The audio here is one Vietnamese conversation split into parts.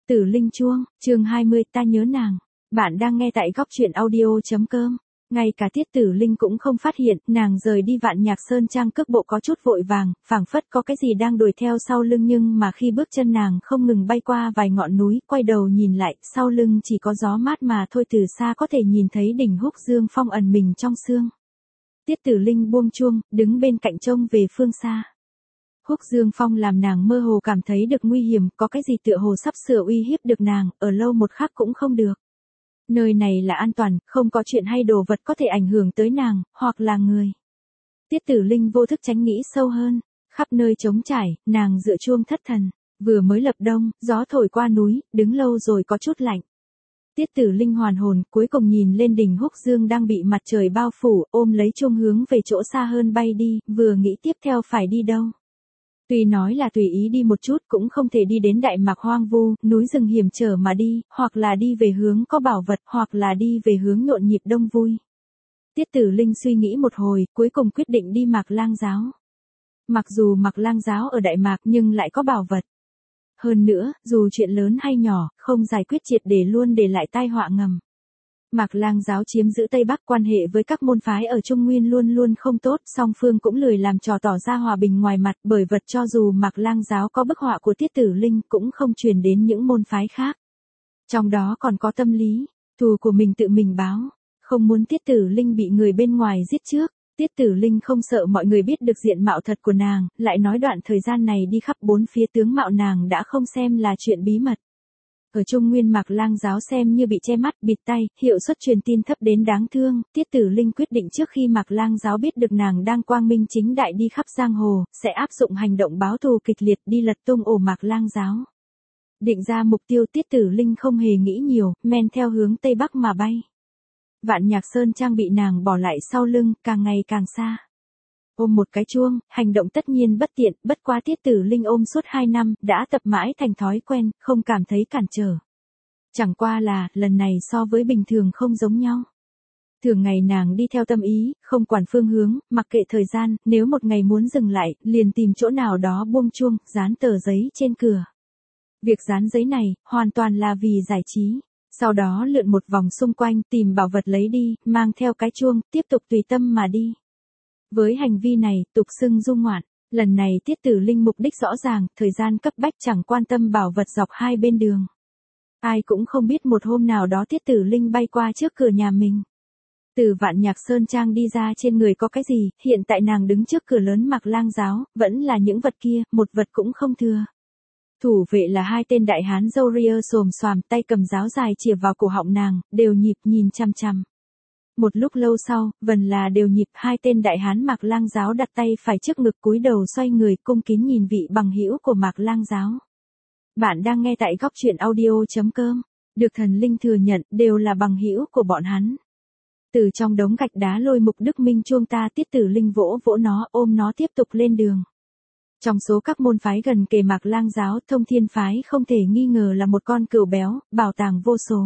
Tử Linh Chuông, chương 20, ta nhớ nàng. Bạn đang nghe tại góc truyện audio.com. Ngay cả Tiết Tử Linh cũng không phát hiện, nàng rời đi Vạn Nhạc Sơn Trang cước bộ có chút vội vàng, phảng phất có cái gì đang đuổi theo sau lưng, nhưng mà khi bước chân nàng không ngừng bay qua vài ngọn núi, quay đầu nhìn lại, sau lưng chỉ có gió mát mà thôi, từ xa có thể nhìn thấy đỉnh Húc Dương Phong ẩn mình trong sương. Tiết Tử Linh buông chuông, đứng bên cạnh trông về phương xa. Húc Dương Phong làm nàng mơ hồ cảm thấy được nguy hiểm, có cái gì tựa hồ sắp sửa uy hiếp được nàng, ở lâu một khắc cũng không được. Nơi này là an toàn, không có chuyện hay đồ vật có thể ảnh hưởng tới nàng, hoặc là người. Tiết Tử Linh vô thức tránh nghĩ sâu hơn, khắp nơi trống trải, nàng dựa chuông thất thần, vừa mới lập đông, gió thổi qua núi, đứng lâu rồi có chút lạnh. Tiết Tử Linh hoàn hồn, cuối cùng nhìn lên đỉnh Húc Dương đang bị mặt trời bao phủ, ôm lấy chuông hướng về chỗ xa hơn bay đi, vừa nghĩ tiếp theo phải đi đâu. Tuy nói là tùy ý đi một chút cũng không thể đi đến Đại Mạc hoang vu, núi rừng hiểm trở mà đi, hoặc là đi về hướng có bảo vật, hoặc là đi về hướng nhộn nhịp đông vui. Tiết Tử Linh suy nghĩ một hồi, cuối cùng quyết định đi Mạc Lang Giáo. Mặc dù Mạc Lang Giáo ở Đại Mạc nhưng lại có bảo vật. Hơn nữa, dù chuyện lớn hay nhỏ, không giải quyết triệt để luôn để lại tai họa ngầm. Mạc Lang Giáo chiếm giữ Tây Bắc, quan hệ với các môn phái ở Trung Nguyên luôn luôn không tốt, song phương cũng lười làm trò tỏ ra hòa bình ngoài mặt, bởi vật cho dù Mạc Lang Giáo có bức họa của Tiết Tử Linh cũng không truyền đến những môn phái khác. Trong đó còn có tâm lý, thù của mình tự mình báo, không muốn Tiết Tử Linh bị người bên ngoài giết trước. Tiết Tử Linh không sợ mọi người biết được diện mạo thật của nàng, lại nói đoạn thời gian này đi khắp bốn phía tướng mạo nàng đã không xem là chuyện bí mật. Ở Trung Nguyên Mạc Lang Giáo xem như bị che mắt bịt tai, hiệu suất truyền tin thấp đến đáng thương, Tiết Tử Linh quyết định trước khi Mạc Lang Giáo biết được nàng đang quang minh chính đại đi khắp giang hồ, sẽ áp dụng hành động báo thù kịch liệt đi lật tung ổ Mạc Lang Giáo. Định ra mục tiêu, Tiết Tử Linh không hề nghĩ nhiều, men theo hướng Tây Bắc mà bay. Vạn Nhạc Sơn Trang bị nàng bỏ lại sau lưng, càng ngày càng xa. Ôm một cái chuông, hành động tất nhiên bất tiện, bất quá Tiết Tử Linh ôm suốt 2 năm, đã tập mãi thành thói quen, không cảm thấy cản trở. Chẳng qua là, lần này so với bình thường không giống nhau. Thường ngày nàng đi theo tâm ý, không quản phương hướng, mặc kệ thời gian, nếu một ngày muốn dừng lại, liền tìm chỗ nào đó buông chuông, dán tờ giấy trên cửa. Việc dán giấy này, hoàn toàn là vì giải trí. Sau đó lượn một vòng xung quanh, tìm bảo vật lấy đi, mang theo cái chuông, tiếp tục tùy tâm mà đi. Với hành vi này, tục xưng du ngoạn, lần này Tiết Tử Linh mục đích rõ ràng, thời gian cấp bách chẳng quan tâm bảo vật dọc hai bên đường. Ai cũng không biết một hôm nào đó Tiết Tử Linh bay qua trước cửa nhà mình. Từ Vạn Nhạc Sơn Trang đi ra trên người có cái gì, hiện tại nàng đứng trước cửa lớn Mạc Lang Giáo, vẫn là những vật kia, một vật cũng không thừa. Thủ vệ là hai tên đại hán râu ria xồm xoàm, tay cầm giáo dài chìa vào cổ họng nàng, đều nhịp nhìn chằm chằm. Một lúc lâu sau, vần là đều nhịp, hai tên đại hán Mạc Lang Giáo đặt tay phải trước ngực cúi đầu xoay người cung kính nhìn vị bằng hữu của Mạc Lang Giáo. Bạn đang nghe tại góc truyện audio.com, được thần linh thừa nhận đều là bằng hữu của bọn hắn. Từ trong đống gạch đá lôi Mục Đức Minh chuông ta, Tiết Tử Linh vỗ vỗ nó, ôm nó tiếp tục lên đường. Trong số các môn phái gần kề Mạc Lang Giáo, Thông Thiên phái không thể nghi ngờ là một con cừu béo, bảo tàng vô số.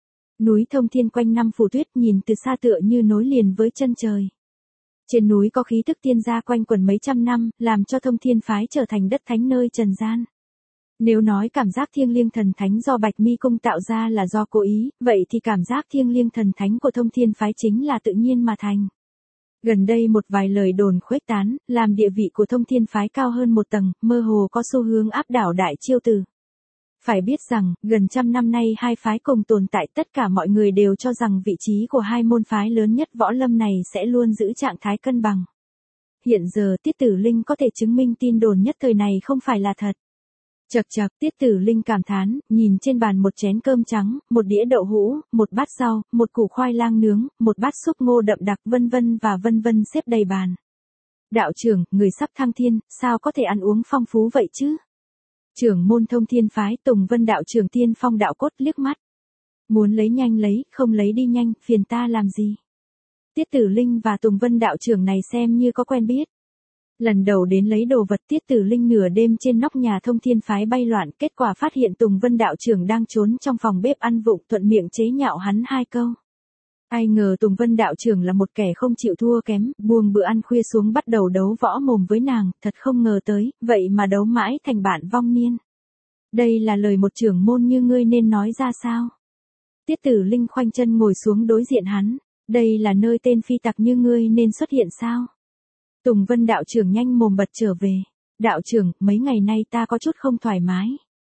Núi Thông Thiên quanh năm phủ tuyết, nhìn từ xa tựa như nối liền với chân trời. Trên núi có khí tức tiên gia quanh quẩn mấy trăm năm, làm cho Thông Thiên phái trở thành đất thánh nơi trần gian. Nếu nói cảm giác thiêng liêng thần thánh do Bạch Mi cung tạo ra là do cố ý, vậy thì cảm giác thiêng liêng thần thánh của Thông Thiên phái chính là tự nhiên mà thành. Gần đây một vài lời đồn khuếch tán, làm địa vị của Thông Thiên phái cao hơn một tầng, mơ hồ có xu hướng áp đảo Đại Chiêu Tử. Phải biết rằng, gần trăm năm nay hai phái cùng tồn tại, tất cả mọi người đều cho rằng vị trí của hai môn phái lớn nhất võ lâm này sẽ luôn giữ trạng thái cân bằng. Hiện giờ Tiết Tử Linh có thể chứng minh tin đồn nhất thời này không phải là thật. Chậc chậc, Tiết Tử Linh cảm thán, nhìn trên bàn một chén cơm trắng, một đĩa đậu hũ, một bát rau, một củ khoai lang nướng, một bát súp ngô đậm đặc vân vân xếp đầy bàn. Đạo trưởng, người sắp thăng thiên, sao có thể ăn uống phong phú vậy chứ? Trưởng môn Thông Thiên phái Tùng Vân đạo trưởng Tiên Phong đạo cốt liếc mắt. Muốn lấy nhanh lấy, không lấy đi nhanh, phiền ta làm gì? Tiết Tử Linh và Tùng Vân đạo trưởng này xem như có quen biết. Lần đầu đến lấy đồ vật, Tiết Tử Linh nửa đêm trên nóc nhà Thông Thiên phái bay loạn, kết quả phát hiện Tùng Vân đạo trưởng đang trốn trong phòng bếp ăn vụng, thuận miệng chế nhạo hắn hai câu. Ai ngờ Tùng Vân đạo trưởng là một kẻ không chịu thua kém, buông bữa ăn khuya xuống bắt đầu đấu võ mồm với nàng, thật không ngờ tới, vậy mà đấu mãi thành bạn vong niên. Đây là lời một trưởng môn như ngươi nên nói ra sao? Tiết Tử Linh khoanh chân ngồi xuống đối diện hắn. Đây là nơi tên phi tặc như ngươi nên xuất hiện sao? Tùng Vân đạo trưởng nhanh mồm bật trở về. Đạo trưởng, mấy ngày nay ta có chút không thoải mái.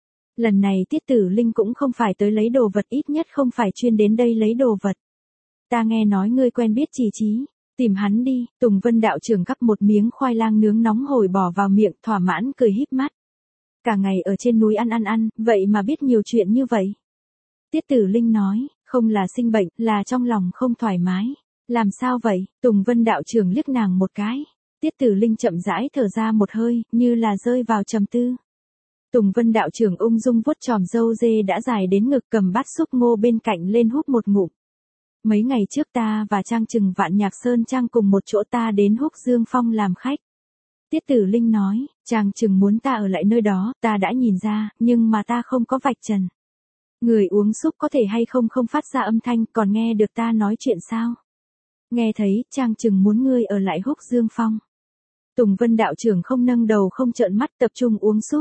Lần này Tiết Tử Linh cũng không phải tới lấy đồ vật, ít nhất không phải chuyên đến đây lấy đồ vật. Ta nghe nói ngươi quen biết Trì Trí, tìm hắn đi. Tùng Vân đạo trưởng gắp một miếng khoai lang nướng nóng hổi bỏ vào miệng, thỏa mãn cười híp mắt. Cả ngày ở trên núi ăn, vậy mà biết nhiều chuyện như vậy. Tiết Tử Linh nói, không là sinh bệnh, là trong lòng không thoải mái. Làm sao vậy? Tùng Vân đạo trưởng liếc nàng một cái. Tiết Tử Linh chậm rãi thở ra một hơi, như là rơi vào trầm tư. Tùng Vân đạo trưởng ung dung vuốt chòm râu dê đã dài đến ngực, cầm bát súp ngô bên cạnh lên húp một ngụm. Mấy ngày trước ta và Trang Trừng Vạn Nhạc Sơn Trang cùng một chỗ, ta đến Húc Dương Phong làm khách. Tiết Tử Linh nói, Trang Trừng muốn ta ở lại nơi đó, ta đã nhìn ra, nhưng mà ta không có vạch trần. Người uống súp có thể hay không không phát ra âm thanh, còn nghe được ta nói chuyện sao? Nghe thấy, Trang Trừng muốn ngươi ở lại Húc Dương Phong. Tùng Vân đạo trưởng không nâng đầu không trợn mắt, tập trung uống súp.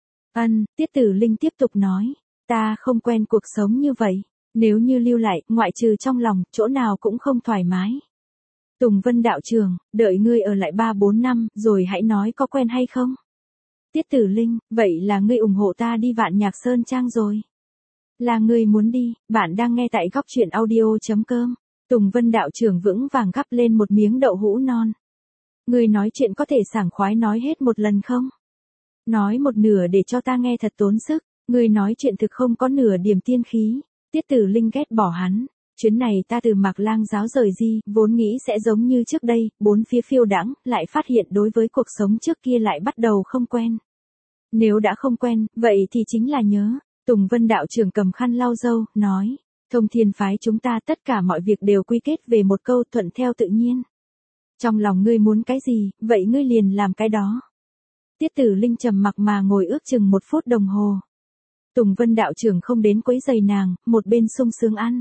Tiết Tử Linh tiếp tục nói, ta không quen cuộc sống như vậy. Nếu như lưu lại, ngoại trừ trong lòng, chỗ nào cũng không thoải mái. Tùng Vân đạo trưởng, đợi ngươi ở lại 3-4 năm, rồi hãy nói có quen hay không. Tiết Tử Linh, vậy là ngươi ủng hộ ta đi Vạn Nhạc Sơn Trang rồi. Là ngươi muốn đi, bạn đang nghe tại góc truyện audio.com. Tùng Vân đạo trưởng vững vàng gắp lên một miếng đậu hũ non. Ngươi nói chuyện có thể sảng khoái nói hết một lần không? Nói một nửa để cho ta nghe thật tốn sức, ngươi nói chuyện thực không có nửa điểm tiên khí. Tiết Tử Linh ghét bỏ hắn. Chuyến này ta từ Mạc Lang giáo rời đi, vốn nghĩ sẽ giống như trước đây, bốn phía phiêu đãng, lại phát hiện đối với cuộc sống trước kia lại bắt đầu không quen. Nếu đã không quen, vậy thì chính là nhớ. Tùng Vân đạo trưởng cầm khăn lau râu, nói, Thông Thiên phái chúng ta tất cả mọi việc đều quy kết về một câu thuận theo tự nhiên. Trong lòng ngươi muốn cái gì, vậy ngươi liền làm cái đó. Tiết Tử Linh trầm mặc mà ngồi ước chừng 1 phút đồng hồ. Tùng Vân đạo trưởng không đến quấy rầy nàng, một bên sung sướng ăn.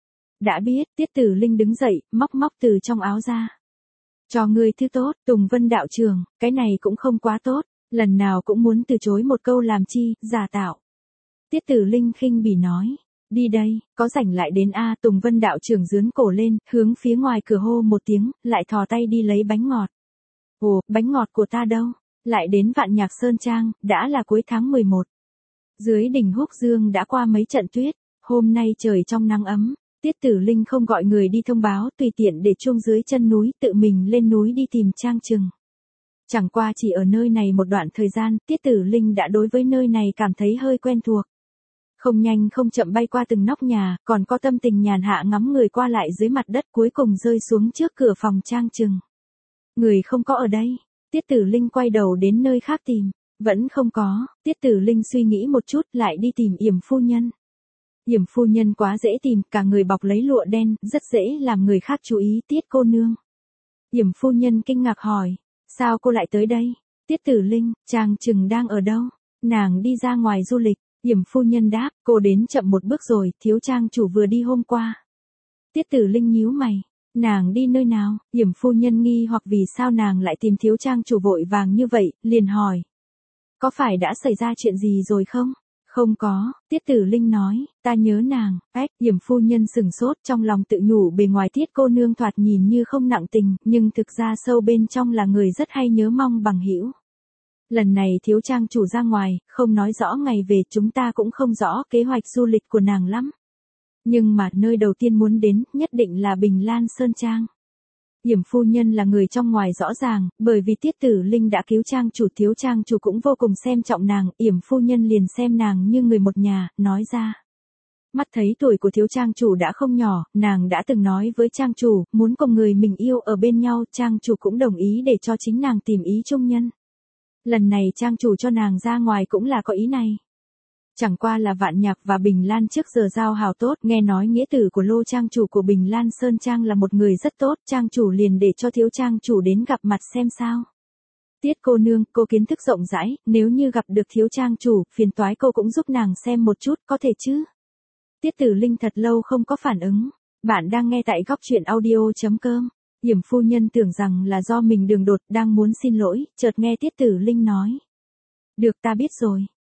Đã biết, Tiết Tử Linh đứng dậy, móc từ trong áo ra. Cho ngươi thứ tốt, Tùng Vân đạo trưởng, cái này cũng không quá tốt, lần nào cũng muốn từ chối một câu làm chi, giả tạo. Tiết Tử Linh khinh bỉ nói, đi đây, có rảnh lại đến a. Tùng Vân đạo trưởng giương cổ lên, hướng phía ngoài cửa hô một tiếng, lại thò tay đi lấy bánh ngọt. Ồ, bánh ngọt của ta đâu? Lại đến Vạn Nhạc Sơn Trang, đã là cuối tháng 11. Dưới đỉnh Húc Dương đã qua mấy trận tuyết, hôm nay trời trong nắng ấm. Tiết Tử Linh không gọi người đi thông báo, tùy tiện để chuông dưới chân núi, tự mình lên núi đi tìm Trang Trừng. Chẳng qua chỉ ở nơi này một đoạn thời gian, Tiết Tử Linh đã đối với nơi này cảm thấy hơi quen thuộc. Không nhanh không chậm bay qua từng nóc nhà, còn có tâm tình nhàn hạ ngắm người qua lại dưới mặt đất, cuối cùng rơi xuống trước cửa phòng Trang Trừng. Người không có ở đây. Tiết Tử Linh quay đầu đến nơi khác tìm. Vẫn không có. Tiết Tử Linh suy nghĩ một chút, lại đi tìm Yểm phu nhân. Yểm phu nhân quá dễ tìm, cả người bọc lấy lụa đen, rất dễ làm người khác chú ý. Tiết cô nương. Yểm phu nhân kinh ngạc hỏi, sao cô lại tới đây? Tiết Tử Linh, Trang Trừng đang ở đâu? Nàng đi ra ngoài du lịch. Yểm phu nhân đáp, cô đến chậm một bước rồi, thiếu trang chủ vừa đi hôm qua. Tiết Tử Linh nhíu mày, nàng đi nơi nào? Yểm phu nhân nghi hoặc vì sao nàng lại tìm thiếu trang chủ vội vàng như vậy, liền hỏi. Có phải đã xảy ra chuyện gì rồi không? Không có, Tiết Tử Linh nói, ta nhớ nàng. Yểm phu nhân sừng sốt, trong lòng tự nhủ bề ngoài Tiết cô nương thoạt nhìn như không nặng tình, nhưng thực ra sâu bên trong là người rất hay nhớ mong bằng hữu. Lần này thiếu trang chủ ra ngoài, không nói rõ ngày về, chúng ta cũng không rõ kế hoạch du lịch của nàng lắm. Nhưng mà nơi đầu tiên muốn đến, nhất định là Bình Lan Sơn Trang. Yểm phu nhân là người trong ngoài rõ ràng, bởi vì Tiết Tử Linh đã cứu trang chủ, thiếu trang chủ cũng vô cùng xem trọng nàng, Yểm phu nhân liền xem nàng như người một nhà, nói ra. Mắt thấy tuổi của thiếu trang chủ đã không nhỏ, nàng đã từng nói với trang chủ, muốn cùng người mình yêu ở bên nhau, trang chủ cũng đồng ý để cho chính nàng tìm ý chung nhân. Lần này trang chủ cho nàng ra ngoài cũng là có ý này. Chẳng qua là Vạn Nhạc và Bình Lan trước giờ giao hảo tốt, nghe nói nghĩa tử của Lô trang chủ của Bình Lan Sơn Trang là một người rất tốt, trang chủ liền để cho thiếu trang chủ đến gặp mặt xem sao. Tiết cô nương, cô kiến thức rộng rãi, nếu như gặp được thiếu trang chủ, phiền toái cô cũng giúp nàng xem một chút, có thể chứ? Tiết Tử Linh thật lâu không có phản ứng. Bạn đang nghe tại góc truyện audio.com. Yểm phu nhân tưởng rằng là do mình đường đột, đang muốn xin lỗi, chợt nghe Tiết Tử Linh nói. Được, ta biết rồi.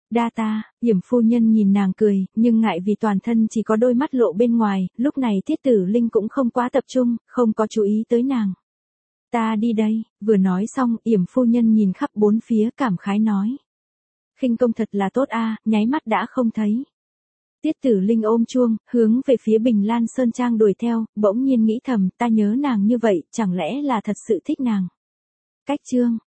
Đa ta, Yểm phu nhân nhìn nàng cười, nhưng ngại vì toàn thân chỉ có đôi mắt lộ bên ngoài, lúc này Tiết Tử Linh cũng không quá tập trung, không có chú ý tới nàng. Ta đi đây, vừa nói xong, Yểm phu nhân nhìn khắp bốn phía cảm khái nói. Khinh công thật là tốt a, nháy mắt đã không thấy. Tiết Tử Linh ôm chuông, hướng về phía Bình Lan Sơn Trang đuổi theo, bỗng nhiên nghĩ thầm, ta nhớ nàng như vậy, chẳng lẽ là thật sự thích nàng. Cách chương